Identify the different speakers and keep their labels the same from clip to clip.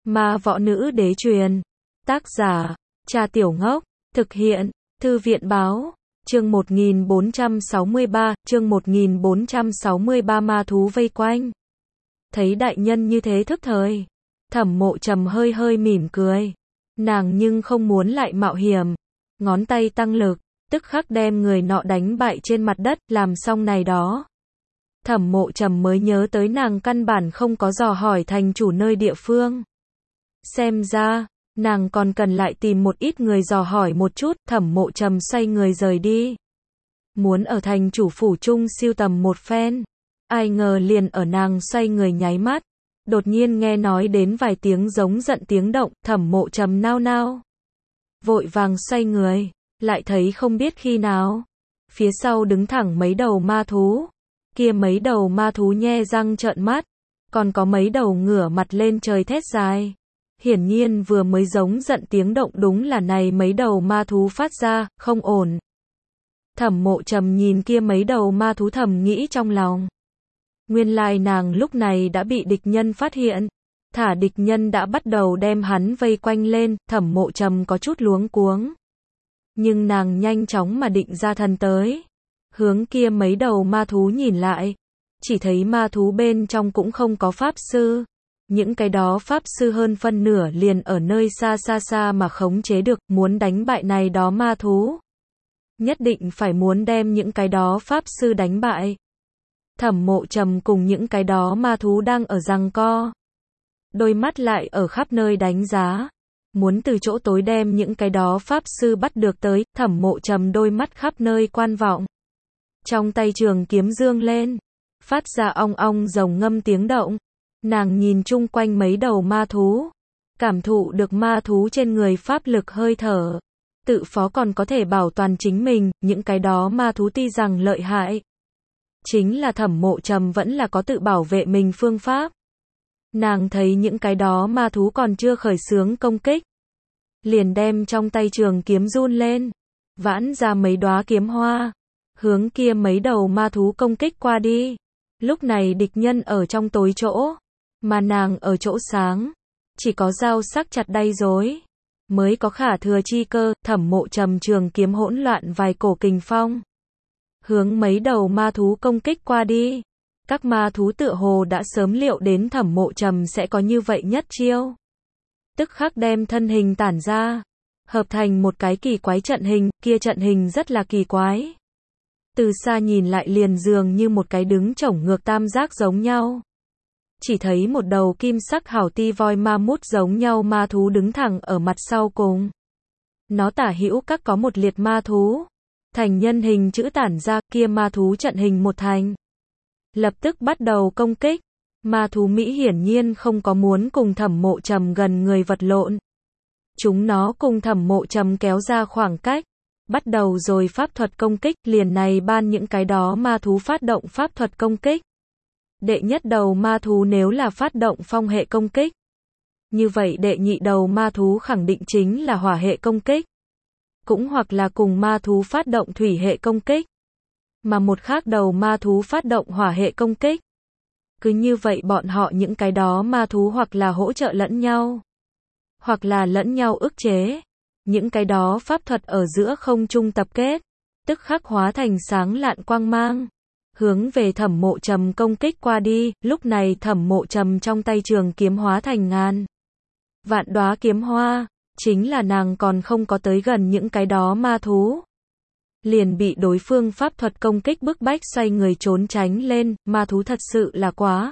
Speaker 1: Ma võ nữ đế truyền. Tác giả, Trà Tiểu Ngốc. Thực hiện, Thư viện báo. Chương 1463, chương 1463 ma thú vây quanh. Thấy đại nhân như thế thức thời. Thẩm Mộ Trầm hơi hơi mỉm cười. Nàng nhưng không muốn lại mạo hiểm. Ngón tay tăng lực, tức khắc đem người nọ đánh bại trên mặt đất, làm xong này đó. Thẩm Mộ Trầm mới nhớ tới nàng căn bản không có dò hỏi thành chủ nơi địa phương. Xem ra, nàng còn cần lại tìm một ít người dò hỏi một chút. Thẩm Mộ Trầm xoay người rời đi. Muốn ở thành chủ phủ chung siêu tầm một phen. Ai ngờ liền ở nàng xoay người nháy mắt. Đột nhiên nghe nói đến vài tiếng giống giận tiếng động. Thẩm Mộ Trầm nao nao. Vội vàng xoay người. Lại thấy không biết khi nào. Phía sau đứng thẳng mấy đầu ma thú. Kia mấy đầu ma thú nhe răng trợn mắt. Còn có mấy đầu ngửa mặt lên trời thét dài. Hiển nhiên vừa mới giống giận tiếng động đúng là này mấy đầu ma thú phát ra, không ổn. Thẩm Mộ Trầm nhìn kia mấy đầu ma thú thầm nghĩ trong lòng. Nguyên lai nàng lúc này đã bị địch nhân phát hiện. Thả địch nhân đã bắt đầu đem hắn vây quanh lên, Thẩm Mộ Trầm có chút luống cuống. Nhưng nàng nhanh chóng mà định ra thần tới. Hướng kia mấy đầu ma thú nhìn lại. Chỉ thấy ma thú bên trong cũng không có pháp sư. Những cái đó pháp sư hơn phân nửa liền ở nơi xa xa xa mà khống chế được, muốn đánh bại này đó ma thú. Nhất định phải muốn đem những cái đó pháp sư đánh bại. Thẩm Mộ Trầm cùng những cái đó ma thú đang ở giằng co. Đôi mắt lại ở khắp nơi đánh giá. Muốn từ chỗ tối đem những cái đó pháp sư bắt được tới. Thẩm Mộ Trầm đôi mắt khắp nơi quan vọng. Trong tay trường kiếm dương lên. Phát ra ong ong rồng ngâm tiếng động. Nàng nhìn chung quanh mấy đầu ma thú. Cảm thụ được ma thú trên người pháp lực hơi thở. Tự phó còn có thể bảo toàn chính mình. Những cái đó ma thú tuy rằng lợi hại. Chính là Thẩm Mộ Trầm vẫn là có tự bảo vệ mình phương pháp. Nàng thấy những cái đó ma thú còn chưa khởi xướng công kích. Liền đem trong tay trường kiếm run lên. Vãn ra mấy đóa kiếm hoa. Hướng kia mấy đầu ma thú công kích qua đi. Lúc này địch nhân ở trong tối chỗ. Mà nàng ở chỗ sáng. Chỉ có dao sắc chặt đay rối. Mới có khả thừa chi cơ. Thẩm Mộ Trầm trường kiếm hỗn loạn vài cổ kình phong. Hướng mấy đầu ma thú công kích qua đi. Các ma thú tựa hồ đã sớm liệu đến Thẩm Mộ Trầm sẽ có như vậy nhất chiêu. Tức khắc đem thân hình tản ra. Hợp thành một cái kỳ quái trận hình. Kia trận hình rất là kỳ quái. Từ xa nhìn lại liền dường như một cái đứng chổng ngược tam giác giống nhau. Chỉ thấy một đầu kim sắc hảo ti voi ma mút giống nhau ma thú đứng thẳng ở mặt sau cùng. Nó tả hữu các có một liệt ma thú. Thành nhân hình chữ tản ra, kia ma thú trận hình một thành. Lập tức bắt đầu công kích. Ma thú Mỹ hiển nhiên không có muốn cùng Thẩm Mộ Trầm gần người vật lộn. Chúng nó cùng Thẩm Mộ Trầm kéo ra khoảng cách. Bắt đầu rồi pháp thuật công kích, liền này ban những cái đó ma thú phát động pháp thuật công kích. Đệ nhất đầu ma thú nếu là phát động phong hệ công kích. Như vậy đệ nhị đầu ma thú khẳng định chính là hỏa hệ công kích. Cũng hoặc là cùng ma thú phát động thủy hệ công kích. Mà một khác đầu ma thú phát động hỏa hệ công kích. Cứ như vậy bọn họ những cái đó ma thú hoặc là hỗ trợ lẫn nhau. Hoặc là lẫn nhau ức chế. Những cái đó pháp thuật ở giữa không trung tập kết. Tức khắc hóa thành sáng lạn quang mang. Hướng về Thẩm Mộ Trầm công kích qua đi. Lúc này Thẩm Mộ Trầm trong tay trường kiếm hóa thành ngàn vạn đóa kiếm hoa. Chính là nàng còn không có tới gần những cái đó ma thú. Liền bị đối phương pháp thuật công kích bức bách xoay người trốn tránh lên. Ma thú thật sự là quá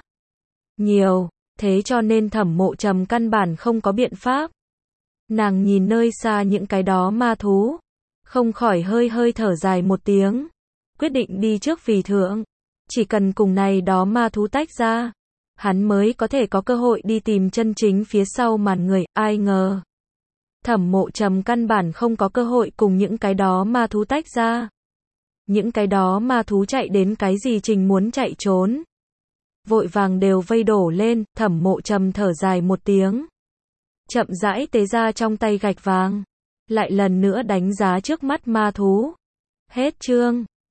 Speaker 1: nhiều. Thế cho nên Thẩm Mộ Trầm căn bản không có biện pháp. Nàng nhìn nơi xa những cái đó ma thú. Không khỏi hơi hơi thở dài một tiếng. Quyết định đi trước vì thượng. Chỉ cần cùng này đó ma thú tách ra. Hắn mới có thể có cơ hội đi tìm chân chính phía sau màn người. Ai ngờ. Thẩm Mộ Trầm căn bản không có cơ hội cùng những cái đó ma thú tách ra. Những cái đó ma thú chạy đến cái gì trình muốn chạy trốn. Vội vàng đều vây đổ lên. Thẩm Mộ Trầm thở dài một tiếng. Chậm rãi tế ra trong tay gạch vàng. Lại lần nữa đánh giá trước mắt ma thú. Hết chương.